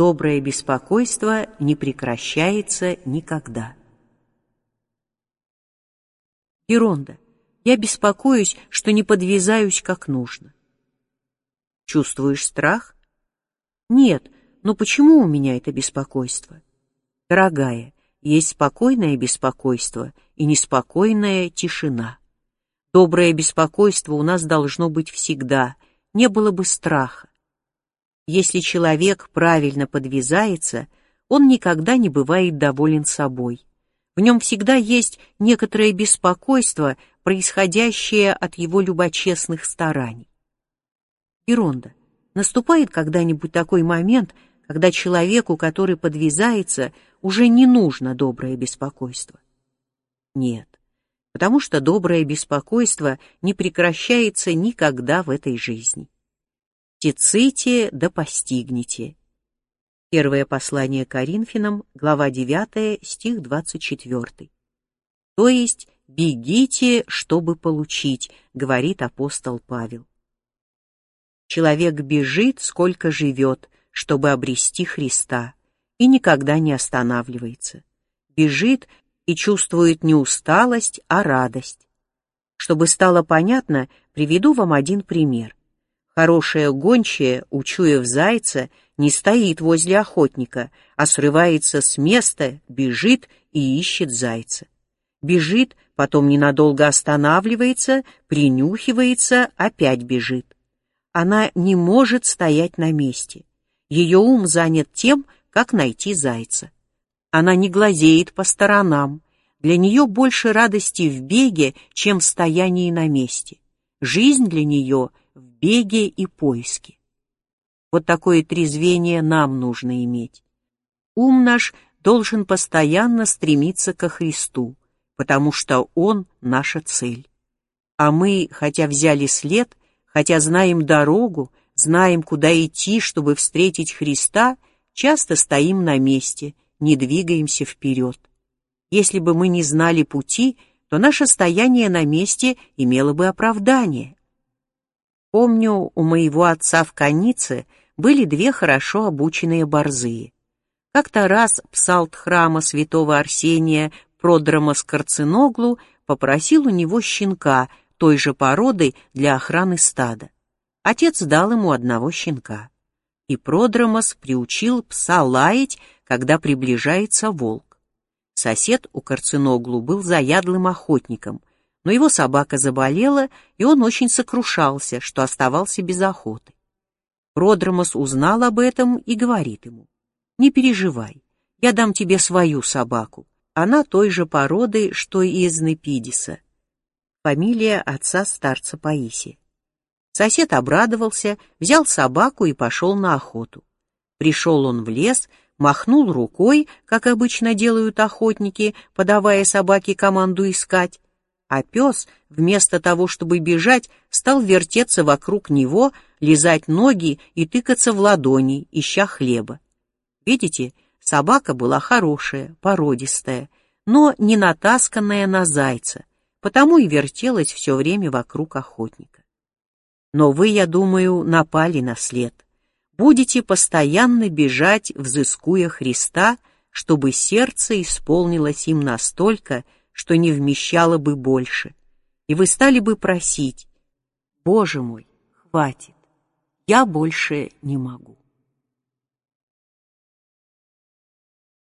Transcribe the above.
Доброе беспокойство не прекращается никогда. Еронда, я беспокоюсь, что не подвязаюсь как нужно. Чувствуешь страх? Нет, но почему у меня это беспокойство? Дорогая, есть спокойное беспокойство и неспокойная тишина. Доброе беспокойство у нас должно быть всегда, не было бы страха. Если человек правильно подвязается, он никогда не бывает доволен собой. В нем всегда есть некоторое беспокойство, происходящее от его любочестных стараний. Еронда, наступает когда-нибудь такой момент, когда человеку, который подвязается, уже не нужно доброе беспокойство? Нет, потому что доброе беспокойство не прекращается никогда в этой жизни. «Тиците да постигнете». Первое послание Коринфянам, глава 9, стих 24. То есть «бегите, чтобы получить», говорит апостол Павел. Человек бежит, сколько живет, чтобы обрести Христа, и никогда не останавливается. Бежит и чувствует не усталость, а радость. Чтобы стало понятно, приведу вам один пример. Хорошая гончая, учуяв зайца, не стоит возле охотника, а срывается с места, бежит и ищет зайца. Бежит, потом ненадолго останавливается, принюхивается, опять бежит. Она не может стоять на месте. Ее ум занят тем, как найти зайца. Она не глазеет по сторонам. Для нее больше радости в беге, чем в стоянии на месте. Жизнь для нее в беге и поиске. Вот такое трезвение нам нужно иметь. Ум наш должен постоянно стремиться ко Христу, потому что Он — наша цель. А мы, хотя взяли след, хотя знаем дорогу, знаем, куда идти, чтобы встретить Христа, часто стоим на месте, не двигаемся вперед. Если бы мы не знали пути, то наше стояние на месте имело бы оправдание. Помню, у моего отца в Канице были две хорошо обученные борзые. Как-то раз псалт храма святого Арсения Продромос Карциноглу попросил у него щенка той же породы для охраны стада. Отец дал ему одного щенка. И Продромос приучил пса лаять, когда приближается волк. Сосед у Карциноглу был заядлым охотником, но его собака заболела, и он очень сокрушался, что оставался без охоты. Продромос узнал об этом и говорит ему: «Не переживай, я дам тебе свою собаку, она той же породы, что и из Непидиса». Фамилия отца старца Паисия. Сосед обрадовался, взял собаку и пошел на охоту. Пришел он в лес, махнул рукой, как обычно делают охотники, подавая собаке команду искать, а пес, вместо того, чтобы бежать, стал вертеться вокруг него, лизать ноги и тыкаться в ладони, ища хлеба. Видите, собака была хорошая, породистая, но не натасканная на зайца, потому и вертелась все время вокруг охотника. Но вы, я думаю, напали на след. Будете постоянно бежать, взыскуя Христа, чтобы сердце исполнилось им настолько, что не вмещало бы больше, и вы стали бы просить: «Боже мой, хватит, я больше не могу».